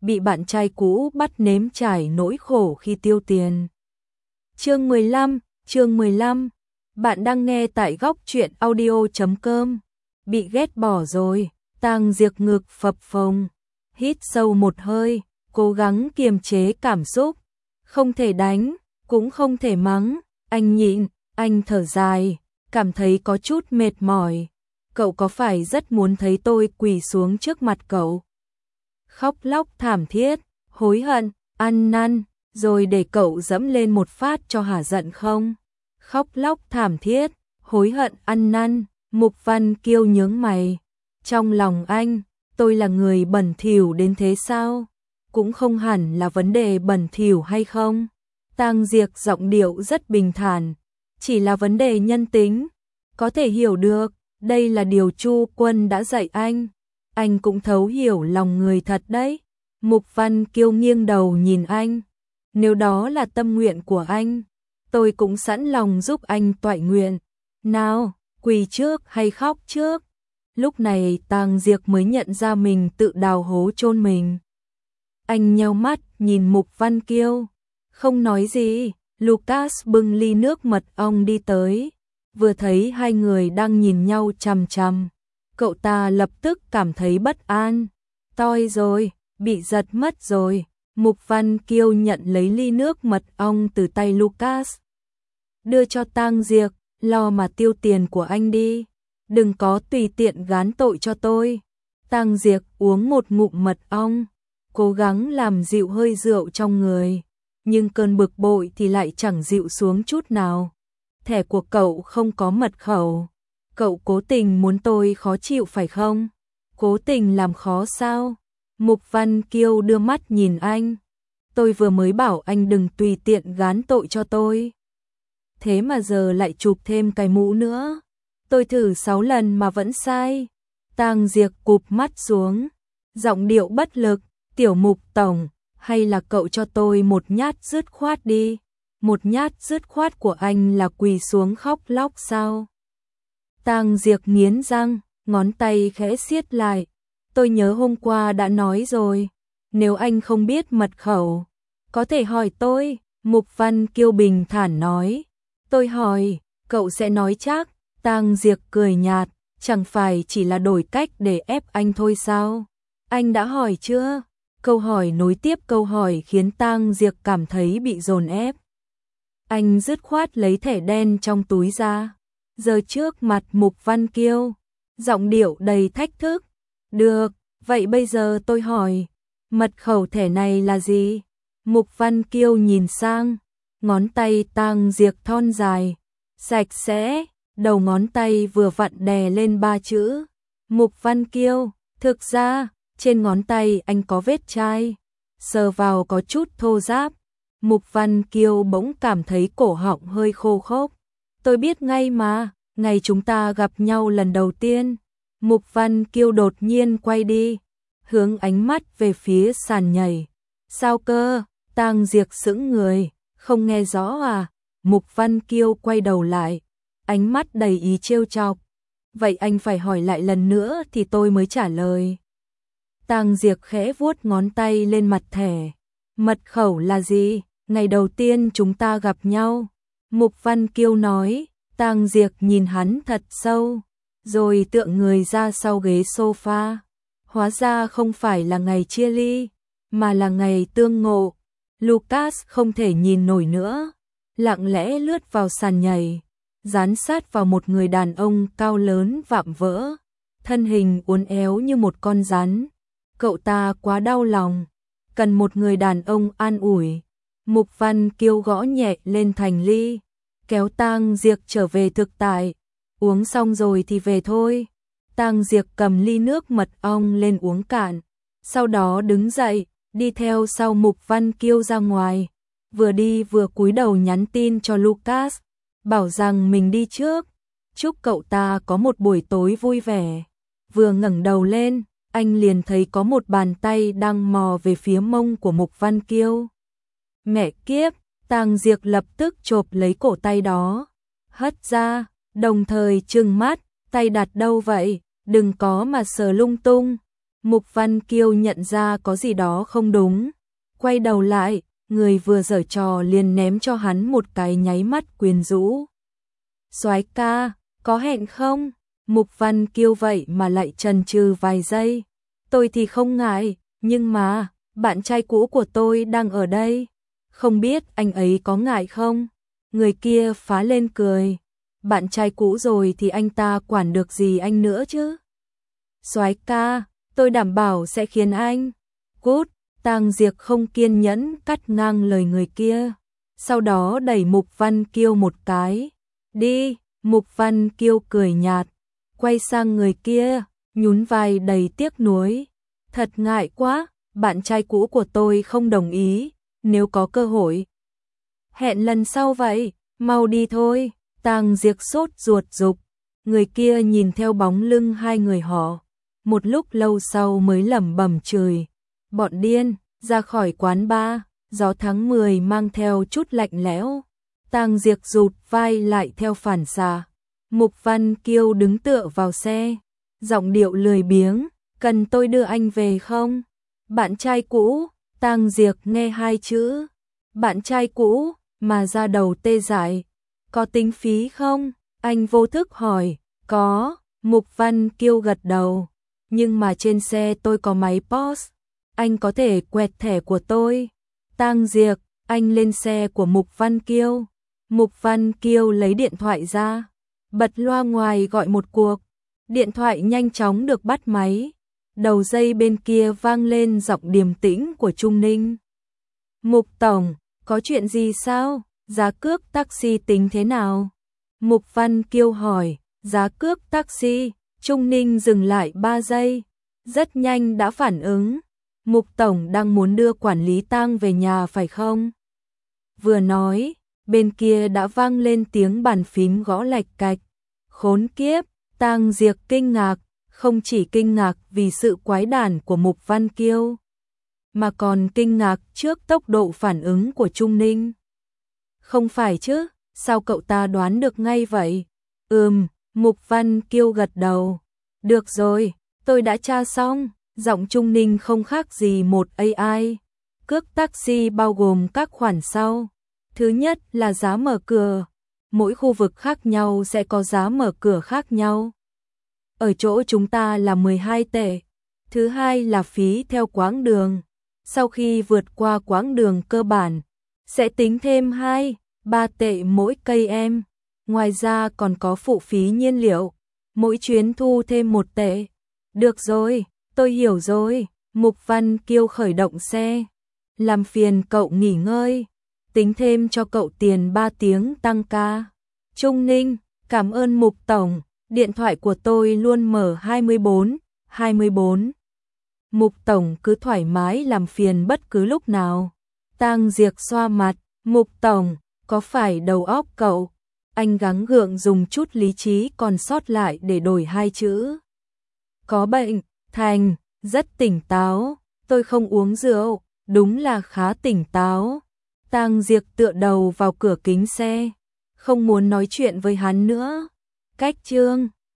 bị bạn trai cũ bắt nếm trải nỗi khổ khi tiêu tiền. Chương 15, bạn đang nghe tại góc truyện audio.com. Bị ghét bỏ rồi, Tang Diệp ngực phập phồng, hít sâu một hơi, cố gắng kiềm chế cảm xúc, không thể đánh, cũng không thể mắng, anh nhịn, anh thở dài, cảm thấy có chút mệt mỏi. Cậu có phải rất muốn thấy tôi quỳ xuống trước mặt cậu, khóc lóc thảm thiết, hối hận, ăn năn, rồi để cậu dẫm lên một phát cho hả giận không? Khóc lóc thảm thiết, hối hận, ăn năn, Mục Văn Kiêu nhướng mày. Trong lòng anh, tôi là người bẩn thỉu đến thế sao? Cũng không hẳn là vấn đề bẩn thỉu hay không. Tang Diệp giọng điệu rất bình thản, chỉ là vấn đề nhân tính. Có thể hiểu được, đây là điều Chu Quân đã dạy anh. Anh cũng thấu hiểu lòng người thật đấy. Mục Văn Kiêu nghiêng đầu nhìn anh. Nếu đó là tâm nguyện của anh, tôi cũng sẵn lòng giúp anh toại nguyện. Nào, quỳ trước hay khóc trước? Lúc này Tang Diệp mới nhận ra mình tự đào hố chôn mình. Anh nheo mắt nhìn Mục Văn Kiêu, không nói gì. Lucas bưng ly nước mật ong đi tới, vừa thấy hai người đang nhìn nhau chằm chằm, cậu ta lập tức cảm thấy bất an. Toi rồi, bị giật mất rồi. Mục Văn Kiêu nhận lấy ly nước mật ong từ tay Lucas, đưa cho Tang Diệp, lo mà tiêu tiền của anh đi, đừng có tùy tiện gán tội cho tôi. Tang Diệp uống một ngụm mật ong, cố gắng làm dịu hơi rượu trong người, nhưng cơn bực bội thì lại chẳng dịu xuống chút nào. Thẻ của cậu không có mật khẩu, cậu cố tình muốn tôi khó chịu phải không? Cố tình làm khó sao? Mục Văn Kiêu đưa mắt nhìn anh. Tôi vừa mới bảo anh đừng tùy tiện gán tội cho tôi, thế mà giờ lại chụp thêm cái mũ nữa. Tôi thử 6 lần mà vẫn sai. Tang Diệp cụp mắt xuống, giọng điệu bất lực. Tiểu Mục tổng, hay là cậu cho tôi một nhát dứt khoát đi. Một nhát dứt khoát của anh là quỳ xuống khóc lóc sao? Tang Diệp nghiến răng, ngón tay khẽ siết lại. Tôi nhớ hôm qua đã nói rồi, nếu anh không biết mật khẩu, có thể hỏi tôi. Mục Văn Kiêu bình thản nói. Tôi hỏi, cậu sẽ nói chắc. Tang Diệp cười nhạt, chẳng phải chỉ là đổi cách để ép anh thôi sao? Anh đã hỏi chưa? Câu hỏi nối tiếp câu hỏi khiến Tang Diệp cảm thấy bị dồn ép. Anh dứt khoát lấy thẻ đen trong túi ra, giơ trước mặt Mục Văn Kiêu, giọng điệu đầy thách thức. Được, vậy bây giờ tôi hỏi, mật khẩu thẻ này là gì? Mục Văn Kiêu nhìn sang, ngón tay Tang Diệp thon dài, sạch sẽ, đầu ngón tay vừa vặn đè lên 3 chữ. Mục Văn Kiêu, thực ra, trên ngón tay anh có vết chai, sờ vào có chút thô ráp. Mục Văn Kiêu bỗng cảm thấy cổ họng hơi khô khốc. Tôi biết ngay mà, ngày chúng ta gặp nhau lần đầu tiên. Mục Văn Kiêu đột nhiên quay đi, hướng ánh mắt về phía sàn nhảy. Sao cơ? Tang Diệp sững người, không nghe rõ à? Mục Văn Kiêu quay đầu lại, ánh mắt đầy ý trêu chọc. Vậy anh phải hỏi lại lần nữa thì tôi mới trả lời. Tang Diệp khẽ vuốt ngón tay lên mặt thẻ. Mật khẩu là gì? Ngày đầu tiên chúng ta gặp nhau. Mục Văn Kiêu nói. Tang Diệp nhìn hắn thật sâu, rồi tựa người ra sau ghế sofa. Hóa ra không phải là ngày chia ly, mà là ngày tương ngộ. Lucas không thể nhìn nổi nữa, lặng lẽ lướt vào sàn nhảy, dán sát vào một người đàn ông cao lớn vạm vỡ, thân hình uốn éo như một con rắn. Cậu ta quá đau lòng, cần một người đàn ông an ủi. Mục Văn Kiêu gõ nhẹ lên thành ly, kéo Tang Diệp trở về thực tại. Uống xong rồi thì về thôi. Tang Diệp cầm ly nước mật ong lên uống cạn, sau đó đứng dậy, đi theo sau Mục Văn Kiêu ra ngoài. Vừa đi vừa cúi đầu nhắn tin cho Lucas, bảo rằng mình đi trước, chúc cậu ta có một buổi tối vui vẻ. Vừa ngẩng đầu lên, anh liền thấy có một bàn tay đang mò về phía mông của Mục Văn Kiêu. Mẹ kiếp, Tang Diệp lập tức chộp lấy cổ tay đó, hất ra, đồng thời trừng mắt, tay đặt đâu vậy, đừng có mà sờ lung tung. Mục Văn Kiêu nhận ra có gì đó không đúng, quay đầu lại, người vừa giở trò liền ném cho hắn một cái nháy mắt quyến rũ. Soái ca, có hẹn không? Mục Văn Kiêu vậy mà lại chần chừ vài giây. Tôi thì không ngại, nhưng mà, bạn trai cũ của tôi đang ở đây. Không biết anh ấy có ngại không? Người kia phá lên cười. Bạn trai cũ rồi thì anh ta quản được gì anh nữa chứ? Soái ca, tôi đảm bảo sẽ khiến anh. Cút, Tang Diệc không kiên nhẫn cắt ngang lời người kia. Sau đó đẩy Mục Văn Kiêu một cái. Đi, Mục Văn Kiêu cười nhạt. Quay sang người kia, nhún vai đầy tiếc nuối. Thật ngại quá, bạn trai cũ của tôi không đồng ý. Nếu có cơ hội, hẹn lần sau vậy, mau đi thôi. Tang Diệc sốt ruột giục. Người kia nhìn theo bóng lưng hai người họ. Một lúc lâu sau mới lẩm bẩm chửi. Bọn điên, ra khỏi quán bar, gió tháng 10 mang theo chút lạnh lẽo. Tang Diệc rụt vai lại theo phản xạ. Mục Văn Kiêu đứng tựa vào xe, giọng điệu lười biếng, cần tôi đưa anh về không? Bạn trai cũ, Tang Diệc nghe hai chữ, bạn trai cũ, mà ra đầu tê dại. Có tính phí không? Anh vô thức hỏi, có, Mục Văn Kiêu gật đầu, nhưng mà trên xe tôi có máy POS, anh có thể quẹt thẻ của tôi. Tang Diệc, anh lên xe của Mục Văn Kiêu. Mục Văn Kiêu lấy điện thoại ra, bật loa ngoài gọi một cuộc. Điện thoại nhanh chóng được bắt máy. Đầu dây bên kia vang lên giọng điềm tĩnh của Trung Ninh. Mục tổng, có chuyện gì sao? Giá cước taxi tính thế nào? Mục Văn Kiêu hỏi. Giá cước taxi. Trung Ninh dừng lại 3 giây, rất nhanh đã phản ứng. Mục tổng đang muốn đưa quản lý Tang về nhà phải không? Vừa nói, bên kia đã vang lên tiếng bàn phím gõ lạch cạch. Khốn kiếp, Tang Diệc kinh ngạc, không chỉ kinh ngạc vì sự quái đản của Mục Văn Kiêu, mà còn kinh ngạc trước tốc độ phản ứng của Trung Ninh. Không phải chứ, sao cậu ta đoán được ngay vậy? Mục Văn Kiêu gật đầu. Được rồi, tôi đã tra xong. Giọng Trung Ninh không khác gì một AI. Cước taxi bao gồm các khoản sau. Thứ nhất là giá mở cửa. Mỗi khu vực khác nhau sẽ có giá mở cửa khác nhau. Ở chỗ chúng ta là 12 tệ. Thứ hai là phí theo quãng đường. Sau khi vượt qua quãng đường cơ bản, sẽ tính thêm 2-3 tệ mỗi cây em. Ngoài ra còn có phụ phí nhiên liệu. Mỗi chuyến thu thêm 1 tệ. Được rồi, tôi hiểu rồi. Mục Văn Kiêu khởi động xe. Làm phiền cậu nghỉ ngơi. Tính thêm cho cậu tiền 3 tiếng tăng ca. Trung Ninh, cảm ơn Mục tổng. Điện thoại của tôi luôn mở 24/24. Mục tổng cứ thoải mái làm phiền bất cứ lúc nào. Tang Diệc xoa mặt. Mục tổng, có phải đầu óc cậu? Anh gắng gượng dùng chút lý trí còn sót lại để đổi hai chữ. Có bệnh, Thành, rất tỉnh táo. Tôi không uống rượu, đúng là khá tỉnh táo. Tang Diệc tựa đầu vào cửa kính xe, không muốn nói chuyện với hắn nữa. Cách chương